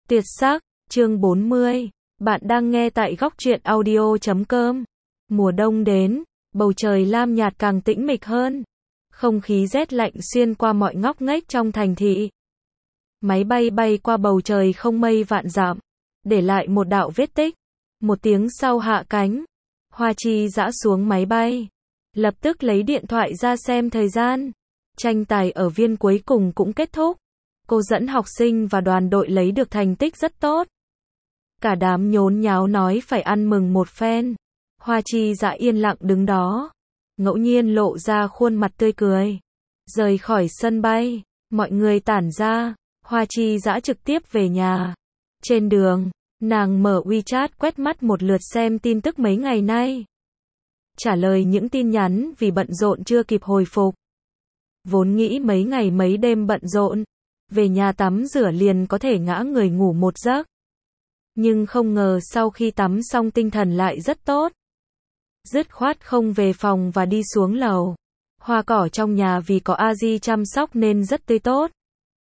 Tuyệt sắc, chương 40. Bạn đang nghe tại góc truyện audio.com. Mùa đông đến, bầu trời lam nhạt càng tĩnh mịch hơn. Không khí rét lạnh xuyên qua mọi ngóc ngách trong thành thị. Máy bay bay qua bầu trời không mây vạn dặm, để lại một đạo vết tích. Một tiếng sau hạ cánh, Hoa Chi giã xuống máy bay. Lập tức lấy điện thoại ra xem thời gian. Tranh tài ở viên cuối cùng cũng kết thúc. Cô dẫn học sinh và đoàn đội lấy được thành tích rất tốt. Cả đám nhốn nháo nói phải ăn mừng một phen. Hoa Chi giã yên lặng đứng đó, ngẫu nhiên lộ ra khuôn mặt tươi cười. Rời khỏi sân bay, mọi người tản ra, Hoa Chi giã trực tiếp về nhà. Trên đường, nàng mở WeChat quét mắt một lượt xem tin tức mấy ngày nay. Trả lời những tin nhắn vì bận rộn chưa kịp hồi phục. Vốn nghĩ mấy ngày mấy đêm bận rộn, về nhà tắm rửa liền có thể ngã người ngủ một giấc. Nhưng không ngờ sau khi tắm xong tinh thần lại rất tốt. Dứt khoát không về phòng và đi xuống lầu. Hoa cỏ trong nhà vì có A-di chăm sóc nên rất tươi tốt.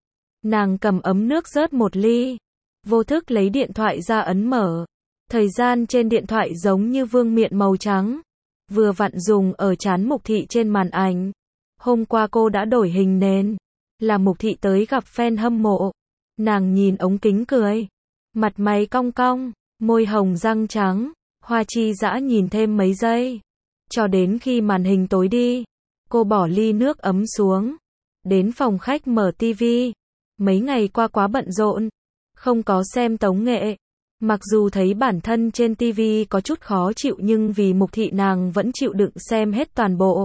Nàng cầm ấm nước rớt một ly. Vô thức lấy điện thoại ra ấn mở. Thời gian trên điện thoại giống như vương miện màu trắng. Vừa vặn dùng ở trán Mục Thị trên màn ảnh. Hôm qua cô đã đổi hình nền. Là Mục Thị tới gặp fan hâm mộ. Nàng nhìn ống kính cười. Mặt mày cong cong, môi hồng răng trắng. Hoa Chi giã nhìn thêm mấy giây. Cho đến khi màn hình tối đi. Cô bỏ ly nước ấm xuống. Đến phòng khách mở tivi. Mấy ngày qua quá bận rộn. Không có xem tống nghệ. Mặc dù thấy bản thân trên tivi có chút khó chịu nhưng vì Mục Thị nàng vẫn chịu đựng xem hết toàn bộ.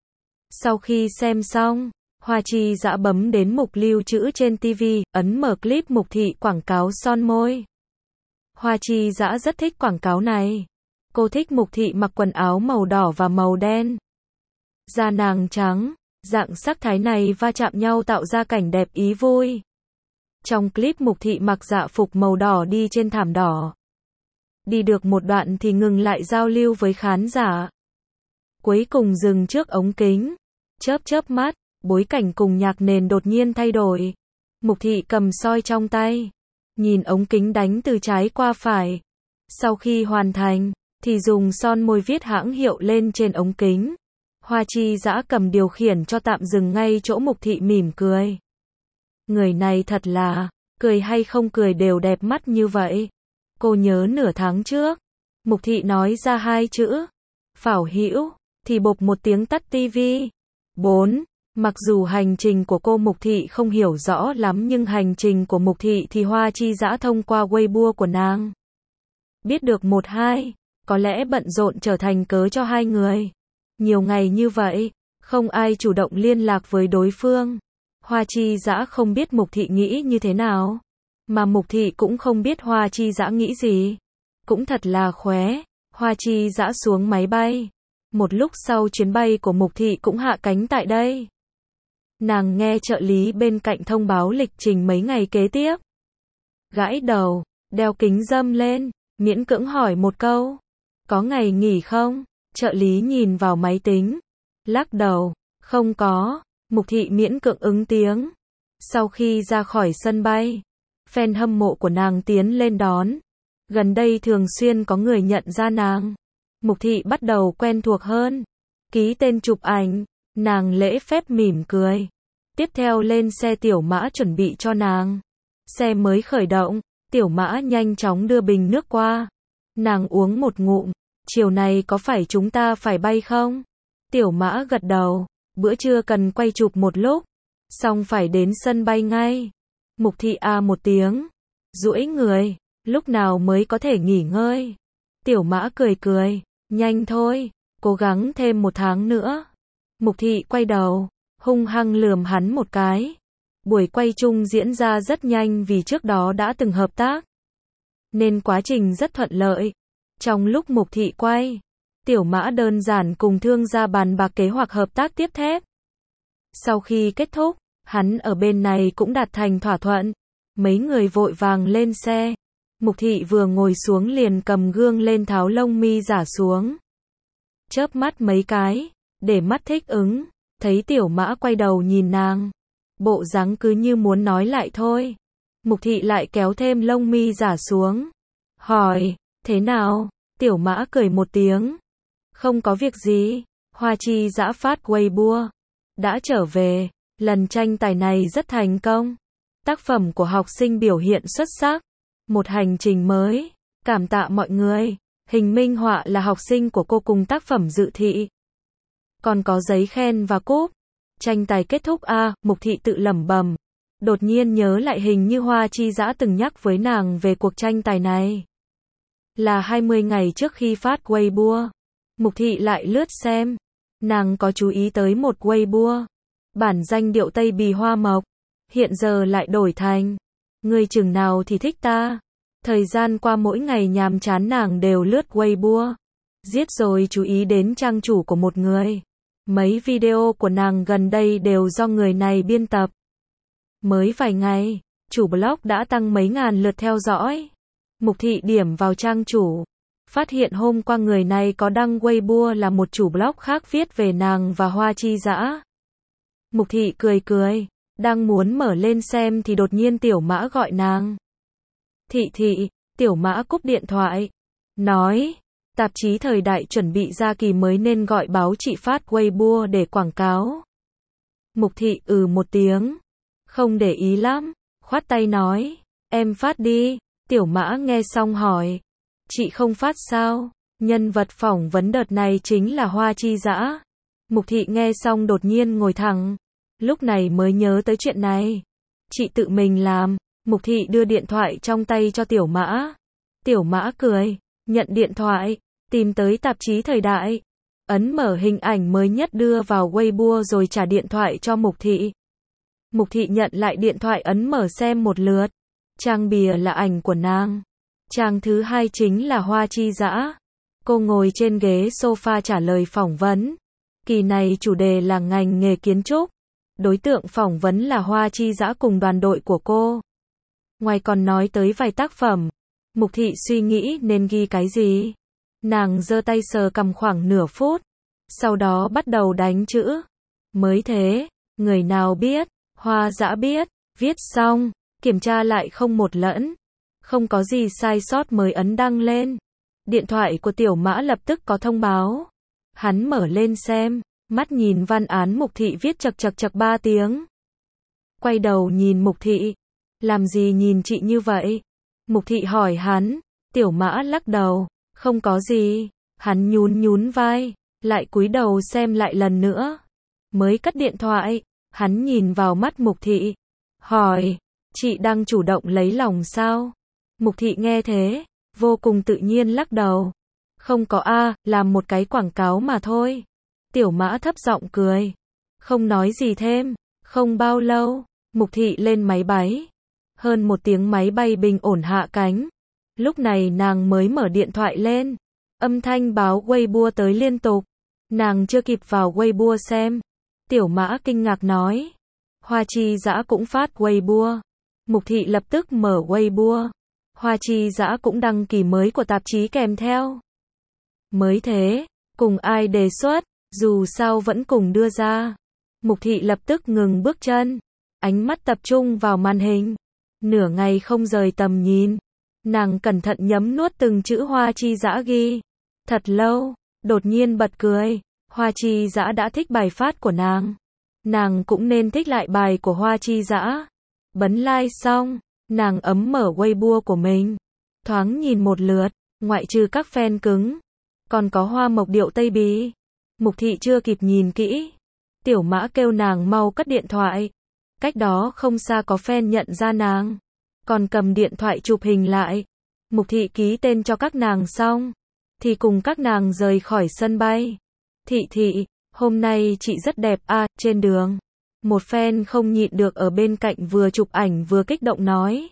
Sau khi xem xong, Hoa Chi giã bấm đến mục lưu trữ trên TV, ấn mở clip Mục Thị quảng cáo son môi. Hoa Chi giã rất thích quảng cáo này. Cô thích Mục Thị mặc quần áo màu đỏ và màu đen. Da nàng trắng, dạng sắc thái này va chạm nhau tạo ra cảnh đẹp ý vui. Trong clip Mục Thị mặc dạ phục màu đỏ đi trên thảm đỏ. Đi được một đoạn thì ngừng lại giao lưu với khán giả. Cuối cùng dừng trước ống kính. Chớp chớp mắt, bối cảnh cùng nhạc nền đột nhiên thay đổi. Mục Thị cầm soi trong tay. Nhìn ống kính đánh từ trái qua phải. Sau khi hoàn thành, thì dùng son môi viết hãng hiệu lên trên ống kính. Hoa Chi giã cầm điều khiển cho tạm dừng ngay chỗ Mục Thị mỉm cười. Người này thật là, cười hay không cười đều đẹp mắt như vậy. Cô nhớ nửa tháng trước, Mục Thị nói ra hai chữ. Phảo hữu, thì bộp một tiếng tắt tivi. 4. Mặc dù hành trình của cô Mục Thị không hiểu rõ lắm nhưng hành trình của Mục Thị thì Hoa Chi giã thông qua Weibo của nàng. Biết được 1-2, có lẽ bận rộn trở thành cớ cho hai người. Nhiều ngày như vậy, không ai chủ động liên lạc với đối phương. Hoa Chi giã không biết Mục Thị nghĩ như thế nào. Mà Mục Thị cũng không biết Hoa Chi giã nghĩ gì. Cũng thật là khóe, Hoa Chi giã xuống máy bay. Một lúc sau chuyến bay của Mục Thị cũng hạ cánh tại đây. Nàng nghe trợ lý bên cạnh thông báo lịch trình mấy ngày kế tiếp. Gãi đầu, đeo kính râm lên, miễn cưỡng hỏi một câu. Có ngày nghỉ không? Trợ lý nhìn vào máy tính. Lắc đầu, không có. Mục Thị miễn cưỡng ứng tiếng. Sau khi ra khỏi sân bay, fan hâm mộ của nàng tiến lên đón. Gần đây thường xuyên có người nhận ra nàng. Mục Thị bắt đầu quen thuộc hơn. Ký tên chụp ảnh, nàng lễ phép mỉm cười. Tiếp theo lên xe Tiểu Mã chuẩn bị cho nàng. Xe mới khởi động, Tiểu Mã nhanh chóng đưa bình nước qua. Nàng uống một ngụm, chiều này có phải chúng ta phải bay không? Tiểu Mã gật đầu, bữa trưa cần quay chụp một lúc, xong phải đến sân bay ngay. Mục Thị một tiếng, duỗi người, lúc nào mới có thể nghỉ ngơi? Tiểu Mã cười cười, nhanh thôi, cố gắng thêm 1 tháng nữa. Mục Thị quay đầu, hung hăng lườm hắn một cái. Buổi quay chung diễn ra rất nhanh vì trước đó đã từng hợp tác. Nên quá trình rất thuận lợi. Trong lúc Mục Thị quay, Tiểu Mã đơn giản cùng thương gia bàn bạc kế hoạch hợp tác tiếp theo. Sau khi kết thúc, hắn ở bên này cũng đạt thành thỏa thuận. Mấy người vội vàng lên xe. Mục Thị vừa ngồi xuống liền cầm gương lên tháo lông mi giả xuống. Chớp mắt mấy cái, để mắt thích ứng. Thấy Tiểu Mã quay đầu nhìn nàng. Bộ dáng cứ như muốn nói lại thôi. Mục Thị lại kéo thêm lông mi giả xuống. Hỏi, thế nào? Tiểu Mã cười một tiếng. Không có việc gì. Hoa Chi Dã phát Weibo. Đã trở về. Lần tranh tài này rất thành công. Tác phẩm của học sinh biểu hiện xuất sắc. Một hành trình mới. Cảm tạ mọi người. Hình minh họa là học sinh của cô cùng tác phẩm dự thị. Còn có giấy khen và cúp. Tranh tài kết thúc Mục Thị tự lẩm bẩm. Đột nhiên nhớ lại hình như Hoa Chi Dã từng nhắc với nàng về cuộc tranh tài này. Là 20 ngày trước khi phát Weibo. Mục Thị lại lướt xem. Nàng có chú ý tới một Weibo. Bản danh điệu Tây Bì Hoa Mộc. Hiện giờ lại đổi thành. Người chừng nào thì thích ta. Thời gian qua mỗi ngày nhàm chán nàng đều lướt Weibo. Giết rồi chú ý đến trang chủ của một người. Mấy video của nàng gần đây đều do người này biên tập. Mới vài ngày, chủ blog đã tăng mấy ngàn lượt theo dõi. Mục Thị điểm vào trang chủ. Phát hiện hôm qua người này có đăng Weibo là một chủ blog khác viết về nàng và Hoa Chi Dã. Mục Thị cười cười. Đang muốn mở lên xem thì đột nhiên Tiểu Mã gọi nàng. Thị, Tiểu Mã cúp điện thoại. Nói, tạp chí Thời Đại chuẩn bị ra kỳ mới nên gọi báo chị phát Weibo để quảng cáo. Mục Thị một tiếng. Không để ý lắm. Khoát tay nói, em phát đi. Tiểu Mã nghe xong hỏi. Chị không phát sao? Nhân vật phỏng vấn đợt này chính là Hoa Chi Dã. Mục Thị nghe xong đột nhiên ngồi thẳng. Lúc này mới nhớ tới chuyện này. Chị tự mình làm. Mục Thị đưa điện thoại trong tay cho Tiểu Mã. Tiểu Mã cười, nhận điện thoại, tìm tới tạp chí Thời Đại. Ấn mở hình ảnh mới nhất đưa vào Weibo rồi trả điện thoại cho Mục Thị. Mục Thị nhận lại điện thoại ấn mở xem một lượt. Trang bìa là ảnh của nàng. Trang thứ hai chính là Hoa Chi Dã. Cô ngồi trên ghế sofa trả lời phỏng vấn. Kỳ này chủ đề là ngành nghề kiến trúc. Đối tượng phỏng vấn là Hoa Chi Dã cùng đoàn đội của cô. Ngoài còn nói tới vài tác phẩm. Mục Thị suy nghĩ nên ghi cái gì. Nàng giơ tay sờ cằm khoảng nửa phút. Sau đó bắt đầu đánh chữ. Mới thế, người nào biết, Hoa Dã biết, viết xong, kiểm tra lại không một lẫn. Không có gì sai sót mới ấn đăng lên. Điện thoại của Tiểu Mã lập tức có thông báo. Hắn mở lên xem, mắt nhìn văn án Mục Thị viết chật 3 tiếng. Quay đầu nhìn Mục Thị. Làm gì nhìn chị như vậy? Mục Thị hỏi hắn. Tiểu Mã lắc đầu. Không có gì. Hắn nhún vai. Lại cúi đầu xem lại lần nữa. Mới cất điện thoại. Hắn nhìn vào mắt Mục Thị. Hỏi. Chị đang chủ động lấy lòng sao? Mục Thị nghe thế. Vô cùng tự nhiên lắc đầu. Không có làm một cái quảng cáo mà thôi. Tiểu Mã thấp giọng cười. Không nói gì thêm. Không bao lâu. Mục Thị lên máy bay. Hơn một tiếng máy bay bình ổn hạ cánh. Lúc này nàng mới mở điện thoại lên. Âm thanh báo Weibo tới liên tục. Nàng chưa kịp vào Weibo xem. Tiểu Mã kinh ngạc nói. Hoa Chi Dã cũng phát Weibo. Mục Thị lập tức mở Weibo. Hoa Chi Dã cũng đăng kỳ mới của tạp chí kèm theo. Mới thế, cùng ai đề xuất, dù sao vẫn cùng đưa ra. Mục Thị lập tức ngừng bước chân. Ánh mắt tập trung vào màn hình. Nửa ngày không rời tầm nhìn. Nàng cẩn thận nhấm nuốt từng chữ Hoa Chi Dã ghi. Thật lâu, đột nhiên bật cười. Hoa Chi Dã đã thích bài phát của nàng. Nàng cũng nên thích lại bài của Hoa Chi Dã. Bấm like xong, nàng ấm mở Weibo của mình. Thoáng nhìn một lượt, ngoại trừ các fan cứng. Còn có hoa mộc điệu Tây Bì. Mục Thị chưa kịp nhìn kỹ. Tiểu Mã kêu nàng mau cất điện thoại. Cách đó không xa có fan nhận ra nàng. Còn cầm điện thoại chụp hình lại. Mục Thị ký tên cho các nàng xong. Thì cùng các nàng rời khỏi sân bay. Thị, hôm nay chị rất đẹp trên đường. Một fan không nhịn được ở bên cạnh vừa chụp ảnh vừa kích động nói.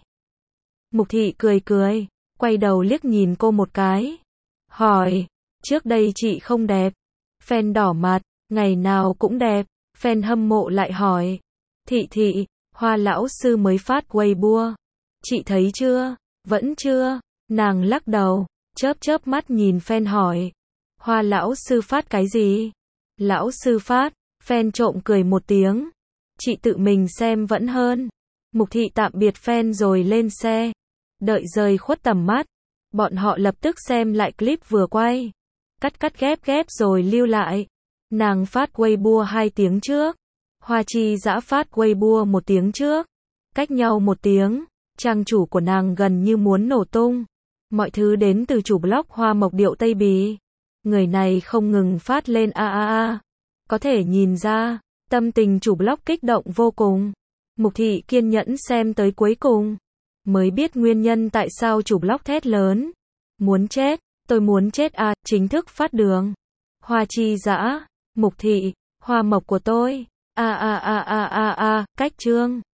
Mục Thị cười, quay đầu liếc nhìn cô một cái. Hỏi, trước đây chị không đẹp. Fan đỏ mặt, ngày nào cũng đẹp. Fan hâm mộ lại hỏi. Thị, Hoa lão sư mới phát Weibo. Chị thấy chưa? Vẫn chưa. Nàng lắc đầu, chớp mắt nhìn fan hỏi. Hoa lão sư phát cái gì? Lão sư phát. Fan trộm cười một tiếng. Chị tự mình xem vẫn hơn. Mục Thị tạm biệt fan rồi lên xe. Đợi rời khuất tầm mắt, bọn họ lập tức xem lại clip vừa quay. Cắt ghép rồi lưu lại. Nàng phát Weibo 2 tiếng trước. Hoa Chi Dã phát Weibo 1 tiếng trước. Cách nhau 1 tiếng, trang chủ của nàng gần như muốn nổ tung. Mọi thứ đến từ chủ blog Hoa Mộc Điệu Tây Bì. Người này không ngừng phát lên Có thể nhìn ra, tâm tình chủ blog kích động vô cùng. Mục Thị kiên nhẫn xem tới cuối cùng, mới biết nguyên nhân tại sao chủ blog thét lớn. Muốn chết, tôi muốn chết chính thức phát đường. Hoa Chi Dã, Mục Thị, Hoa Mộc của tôi. Cách chương.